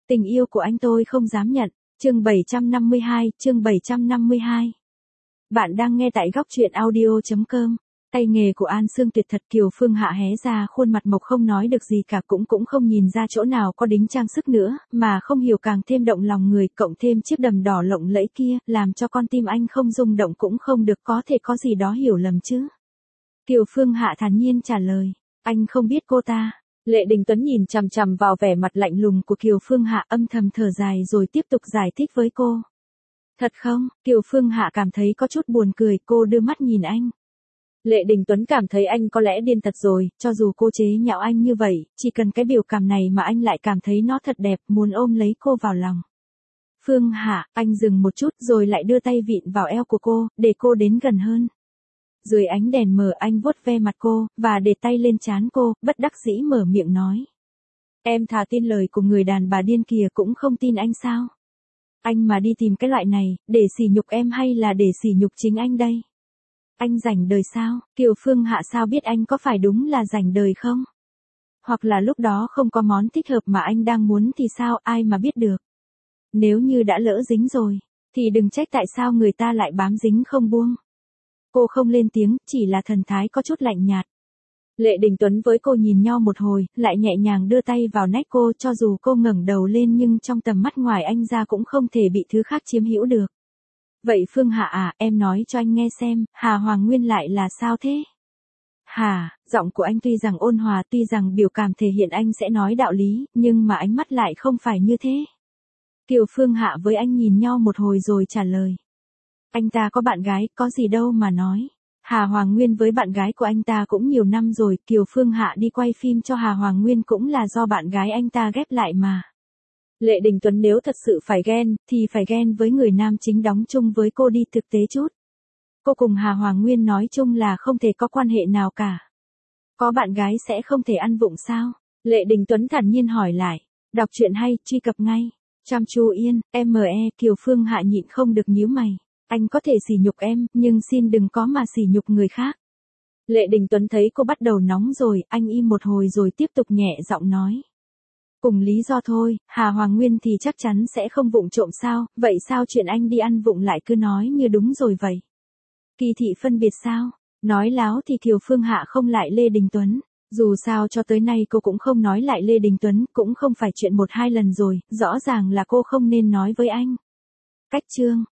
Tình yêu của anh tôi không dám nhận. Chương 752, chương 752. Bạn đang nghe tại góc truyện audio.com. Tay nghề của An Sương tuyệt thật. Kiều Phương Hạ hé ra khuôn mặt mộc không nói được gì cả, cũng không nhìn ra chỗ nào có đính trang sức nữa, mà không hiểu càng thêm động lòng người, cộng thêm chiếc đầm đỏ lộng lẫy kia, làm cho con tim anh không rung động cũng không được, có thể có gì đó hiểu lầm chứ. Kiều Phương Hạ thản nhiên trả lời, anh không biết cô ta. Lệ Đình Tuấn nhìn chằm chằm vào vẻ mặt lạnh lùng của Kiều Phương Hạ, âm thầm thở dài rồi tiếp tục giải thích với cô. Thật không? Kiều Phương Hạ cảm thấy có chút buồn cười, cô đưa mắt nhìn anh. Lệ Đình Tuấn cảm thấy anh có lẽ điên thật rồi, cho dù cô chế nhạo anh như vậy, chỉ cần cái biểu cảm này mà anh lại cảm thấy nó thật đẹp, muốn ôm lấy cô vào lòng. Phương Hạ, anh dừng một chút rồi lại đưa tay vịn vào eo của cô, để cô đến gần hơn. Dưới ánh đèn mờ anh vuốt ve mặt cô, và để tay lên trán cô, bất đắc dĩ mở miệng nói. Em thà tin lời của người đàn bà điên kìa cũng không tin anh sao? Anh mà đi tìm cái loại này, để sỉ nhục em hay là để sỉ nhục chính anh đây? Anh rảnh đời sao? Kiều Phương Hạ sao biết anh có phải đúng là rảnh đời không? Hoặc là lúc đó không có món thích hợp mà anh đang muốn thì sao, ai mà biết được? Nếu như đã lỡ dính rồi, thì đừng trách tại sao người ta lại bám dính không buông. Cô không lên tiếng, chỉ là thần thái có chút lạnh nhạt. Lệ Đình Tuấn với cô nhìn nhau một hồi, lại nhẹ nhàng đưa tay vào nách cô, cho dù cô ngẩng đầu lên nhưng trong tầm mắt ngoài anh ra cũng không thể bị thứ khác chiếm hữu được. Vậy Phương Hạ à, em nói cho anh nghe xem, Hà Hoàng Nguyên lại là sao thế? Hà, giọng của anh tuy rằng ôn hòa, tuy rằng biểu cảm thể hiện anh sẽ nói đạo lý, nhưng mà ánh mắt lại không phải như thế. Kiều Phương Hạ với anh nhìn nhau một hồi rồi trả lời. Anh ta có bạn gái, có gì đâu mà nói. Hà Hoàng Nguyên với bạn gái của anh ta cũng nhiều năm rồi, Kiều Phương Hạ đi quay phim cho Hà Hoàng Nguyên cũng là do bạn gái anh ta ghép lại mà. Lệ Đình Tuấn nếu thật sự phải ghen, thì phải ghen với người nam chính đóng chung với cô đi, thực tế chút. Cô cùng Hà Hoàng Nguyên nói chung là không thể có quan hệ nào cả. Có bạn gái sẽ không thể ăn vụng sao? Lệ Đình Tuấn thản nhiên hỏi lại. Đọc truyện hay, truy cập ngay. Chăm chú yên, Kiều Phương Hạ nhịn không được nhíu mày. Anh có thể sỉ nhục em, nhưng xin đừng có mà sỉ nhục người khác. Lệ Đình Tuấn thấy cô bắt đầu nóng rồi, anh im một hồi rồi tiếp tục nhẹ giọng nói. Cùng lý do thôi, Hà Hoàng Nguyên thì chắc chắn sẽ không vụng trộm sao, vậy sao chuyện anh đi ăn vụng lại cứ nói như đúng rồi vậy? Kỳ thị phân biệt sao? Nói láo thì Kiều Phương Hạ không lại Lê Đình Tuấn. Dù sao cho tới nay cô cũng không nói lại Lê Đình Tuấn, cũng không phải chuyện một hai lần rồi, rõ ràng là cô không nên nói với anh. Cách chương.